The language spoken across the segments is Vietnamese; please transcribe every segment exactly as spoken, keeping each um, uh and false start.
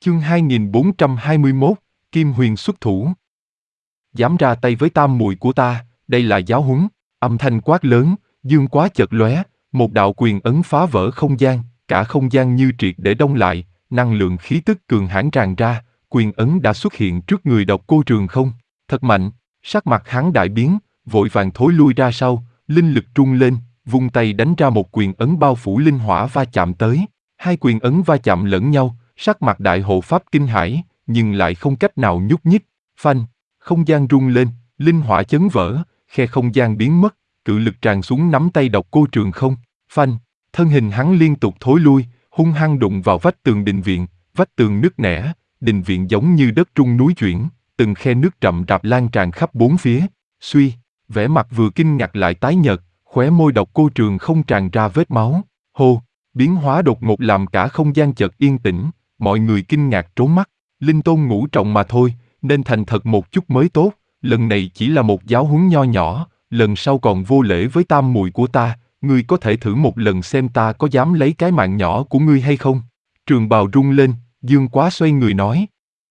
Chương hai nghìn bốn trăm hai mươi mốt, Kim Huyền xuất thủ. Dám ra tay với tam muội của ta, đây là giáo huấn. Âm thanh quát lớn, dương quá chợt lóe, một đạo quyền ấn phá vỡ không gian, cả không gian như triệt để đông lại, năng lượng khí tức cường hãn tràn ra, quyền ấn đã xuất hiện trước người Độc Cô Trường Không. Thật mạnh, sắc mặt hắn đại biến, vội vàng thối lui ra sau, linh lực trung lên, vung tay đánh ra một quyền ấn bao phủ linh hỏa va chạm tới. Hai quyền ấn va chạm lẫn nhau, sắc mặt đại hộ pháp kinh hãi, nhưng lại không cách nào nhúc nhích. Phanh, không gian rung lên, linh hỏa chấn vỡ, khe không gian biến mất, cự lực tràn xuống nắm tay Độc Cô Trường Không. Phanh, thân hình hắn liên tục thối lui, hung hăng đụng vào vách tường đình viện, vách tường nứt nẻ, đình viện giống như đất rung núi chuyển, từng khe nước rậm rạp lan tràn khắp bốn phía. Suy, vẻ mặt vừa kinh ngạc lại tái nhợt, khóe môi Độc Cô Trường Không tràn ra vết máu. Hô, biến hóa đột ngột làm cả không gian chợt yên tĩnh, mọi người kinh ngạc trốn mắt. Linh tôn ngũ trọng mà thôi, nên thành thật một chút mới tốt. Lần này chỉ là một giáo huấn nho nhỏ, lần sau còn vô lễ với tam muội của ta, ngươi có thể thử một lần xem ta có dám lấy cái mạng nhỏ của ngươi hay không? Trường bào rung lên, Dương Quá xoay người nói.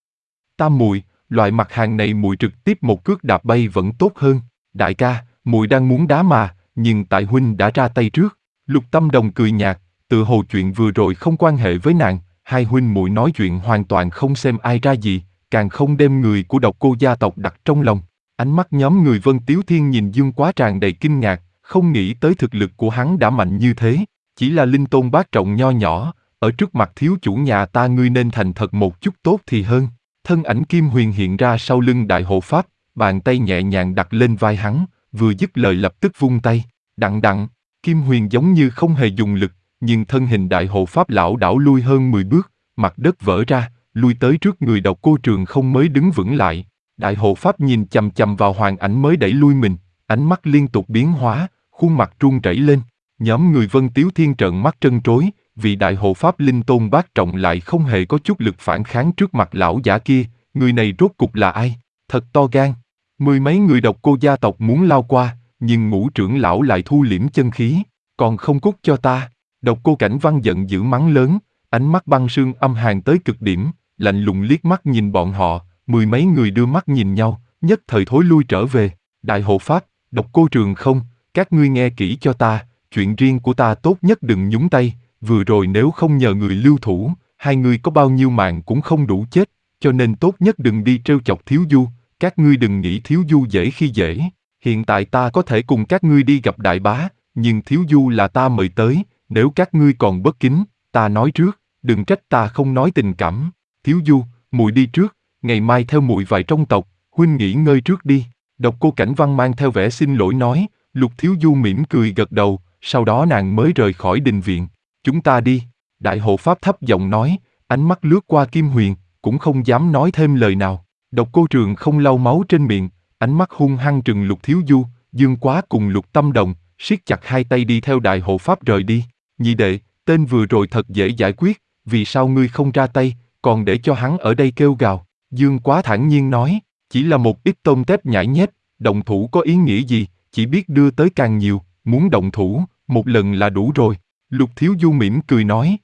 Tam muội, loại mặt hàng này muội trực tiếp một cước đạp bay vẫn tốt hơn. Đại ca, muội đang muốn đá mà, nhưng tại huynh đã ra tay trước. Lục Tâm Đồng cười nhạt, tự hồ chuyện vừa rồi không quan hệ với nàng, hai huynh muội nói chuyện hoàn toàn không xem ai ra gì, càng không đem người của Độc Cô gia tộc đặt trong lòng. Ánh mắt nhóm người Vân Tiếu Thiên nhìn Dương Quá tràn đầy kinh ngạc, không nghĩ tới thực lực của hắn đã mạnh như thế. Chỉ là linh tôn bát trọng nho nhỏ, ở trước mặt thiếu chủ nhà ta ngươi nên thành thật một chút tốt thì hơn. Thân ảnh Kim Huyền hiện ra sau lưng đại hộ pháp, bàn tay nhẹ nhàng đặt lên vai hắn, vừa dứt lời lập tức vung tay. Đặng đặng, Kim Huyền giống như không hề dùng lực, nhưng thân hình đại hộ pháp lão đảo lui hơn mười bước, mặt đất vỡ ra, lui tới trước người Độc Cô Trường Không mới đứng vững lại. Đại hộ pháp nhìn chằm chằm vào hoàng ảnh mới đẩy lui mình, ánh mắt liên tục biến hóa, khuôn mặt run rẩy lên. Nhóm người Vân Tiếu Thiên trợn mắt trân trối, vì đại hộ pháp linh tôn bát trọng lại không hề có chút lực phản kháng trước mặt lão giả kia. Người này rốt cục là ai? Thật to gan. Mười mấy người Độc Cô gia tộc muốn lao qua, nhưng ngũ trưởng lão lại thu liễm chân khí, còn không cút cho ta. Độc Cô Cảnh Văn giận dữ mắng lớn, ánh mắt băng sương âm hàn tới cực điểm, lạnh lùng liếc mắt nhìn bọn họ. Mười mấy người đưa mắt nhìn nhau, nhất thời thối lui trở về. Đại hộ pháp, Độc Cô Trường Không, các ngươi nghe kỹ cho ta, chuyện riêng của ta tốt nhất đừng nhúng tay. Vừa rồi nếu không nhờ người lưu thủ, hai người có bao nhiêu mạng cũng không đủ chết, cho nên tốt nhất đừng đi trêu chọc Thiếu Du. Các ngươi đừng nghĩ Thiếu Du dễ khi dễ. Hiện tại ta có thể cùng các ngươi đi gặp đại bá, nhưng Thiếu Du là ta mời tới. Nếu các ngươi còn bất kính, ta nói trước, đừng trách ta không nói tình cảm. Thiếu Du, muội đi trước, ngày mai theo muội vào trong tộc, huynh nghỉ ngơi trước đi. Độc Cô Cảnh Văn mang theo vẻ xin lỗi nói. Lục Thiếu Du mỉm cười gật đầu, sau đó nàng mới rời khỏi đình viện. Chúng ta đi. Đại hộ pháp thấp giọng nói, ánh mắt lướt qua Kim Huyền, cũng không dám nói thêm lời nào. Độc Cô Trường Không lau máu trên miệng, ánh mắt hung hăng trừng Lục Thiếu Du, Dương Quá cùng Lục Tâm Đồng, siết chặt hai tay đi theo đại hộ pháp rời đi. Nhị đệ, tên vừa rồi thật dễ giải quyết, vì sao ngươi không ra tay, còn để cho hắn ở đây kêu gào? Dương Quá thản nhiên nói, chỉ là một ít tôm tép nhãi nhép, động thủ có ý nghĩa gì, chỉ biết đưa tới càng nhiều, muốn động thủ, một lần là đủ rồi. Lục Thiếu Du mỉm cười nói,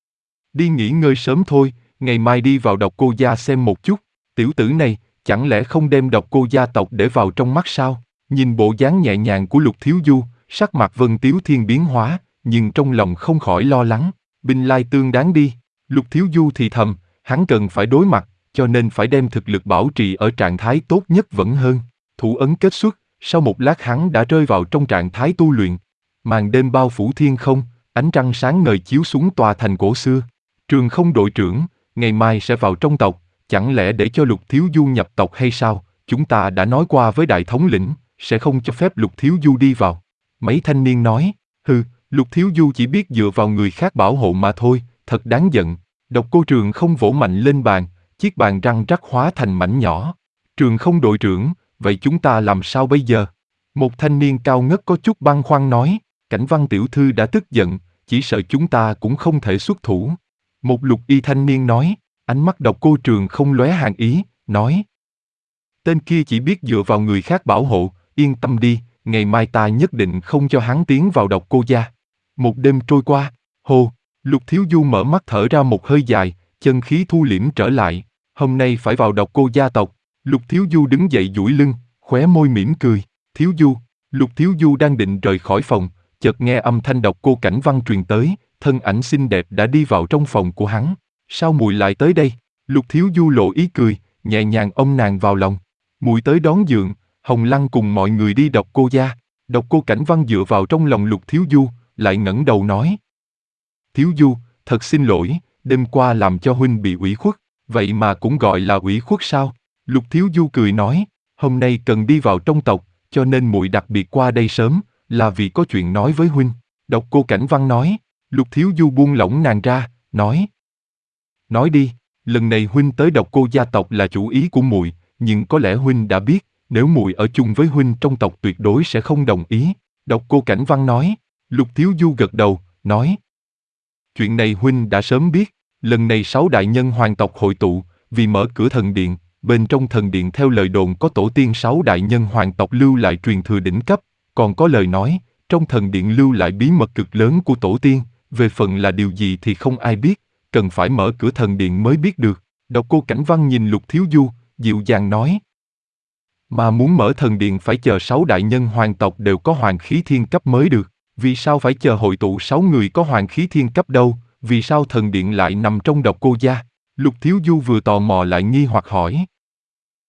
đi nghỉ ngơi sớm thôi, ngày mai đi vào Độc Cô gia xem một chút. Tiểu tử này, chẳng lẽ không đem Độc Cô gia tộc để vào trong mắt sao? Nhìn bộ dáng nhẹ nhàng của Lục Thiếu Du, sắc mặt Vân Tiếu Thiên biến hóa, nhưng trong lòng không khỏi lo lắng. Binh lai tương đáng đi. Lục Thiếu Du thì thầm, hắn cần phải đối mặt, cho nên phải đem thực lực bảo trì ở trạng thái tốt nhất vẫn hơn. Thủ ấn kết xuất, sau một lát hắn đã rơi vào trong trạng thái tu luyện. Màn đêm bao phủ thiên không, ánh trăng sáng ngời chiếu xuống tòa thành cổ xưa. Trường Không đội trưởng, ngày mai sẽ vào trong tộc, chẳng lẽ để cho Lục Thiếu Du nhập tộc hay sao? Chúng ta đã nói qua với đại thống lĩnh, sẽ không cho phép Lục Thiếu Du đi vào. Mấy thanh niên nói, hừ, Lục Thiếu Du chỉ biết dựa vào người khác bảo hộ mà thôi, thật đáng giận. Độc Cô Trường Không vỗ mạnh lên bàn, chiếc bàn răng rắc hóa thành mảnh nhỏ. Trường Không đội trưởng, vậy chúng ta làm sao bây giờ? Một thanh niên cao ngất có chút băn khoăn nói, Cảnh Văn tiểu thư đã tức giận, chỉ sợ chúng ta cũng không thể xuất thủ. Một lục y thanh niên nói, ánh mắt Độc Cô Trường Không lóe hàn ý, nói, tên kia chỉ biết dựa vào người khác bảo hộ, yên tâm đi, ngày mai ta nhất định không cho hắn tiến vào Độc Cô gia. Một đêm trôi qua, hồ, Lục Thiếu Du mở mắt thở ra một hơi dài, chân khí thu liễm trở lại. Hôm nay phải vào Độc Cô gia tộc. Lục Thiếu Du đứng dậy duỗi lưng, khóe môi mỉm cười. Thiếu Du. Lục Thiếu Du đang định rời khỏi phòng, chợt nghe âm thanh Độc Cô Cảnh Văn truyền tới, thân ảnh xinh đẹp đã đi vào trong phòng của hắn. Sao muội lại tới đây? Lục Thiếu Du lộ ý cười, nhẹ nhàng ôm nàng vào lòng. Muội tới đón dượng, Hồng Lăng cùng mọi người đi Độc Cô gia. Độc Cô Cảnh Văn dựa vào trong lòng Lục Thiếu Du, lại ngẩng đầu nói. Thiếu Du, thật xin lỗi, đêm qua làm cho huynh bị ủy khuất, vậy mà cũng gọi là ủy khuất sao? Lục Thiếu Du cười nói, hôm nay cần đi vào trong tộc, cho nên muội đặc biệt qua đây sớm, là vì có chuyện nói với huynh. Độc Cô Cảnh Văn nói. Lục Thiếu Du buông lỏng nàng ra, nói. Nói đi, lần này huynh tới Độc Cô gia tộc là chủ ý của muội, nhưng có lẽ huynh đã biết, nếu muội ở chung với huynh trong tộc tuyệt đối sẽ không đồng ý. Độc Cô Cảnh Văn nói. Lục Thiếu Du gật đầu, nói. Chuyện này huynh đã sớm biết, lần này sáu đại nhân hoàng tộc hội tụ, vì mở cửa thần điện, bên trong thần điện theo lời đồn có tổ tiên sáu đại nhân hoàng tộc lưu lại truyền thừa đỉnh cấp, còn có lời nói, trong thần điện lưu lại bí mật cực lớn của tổ tiên, về phần là điều gì thì không ai biết, cần phải mở cửa thần điện mới biết được. Độc Cô Cảnh Văn nhìn Lục Thiếu Du, dịu dàng nói. Mà muốn mở thần điện phải chờ sáu đại nhân hoàng tộc đều có hoàng khí thiên cấp mới được, vì sao phải chờ hội tụ sáu người có hoàng khí thiên cấp đâu, vì sao thần điện lại nằm trong Độc Cô gia? Lục Thiếu Du vừa tò mò lại nghi hoặc hỏi.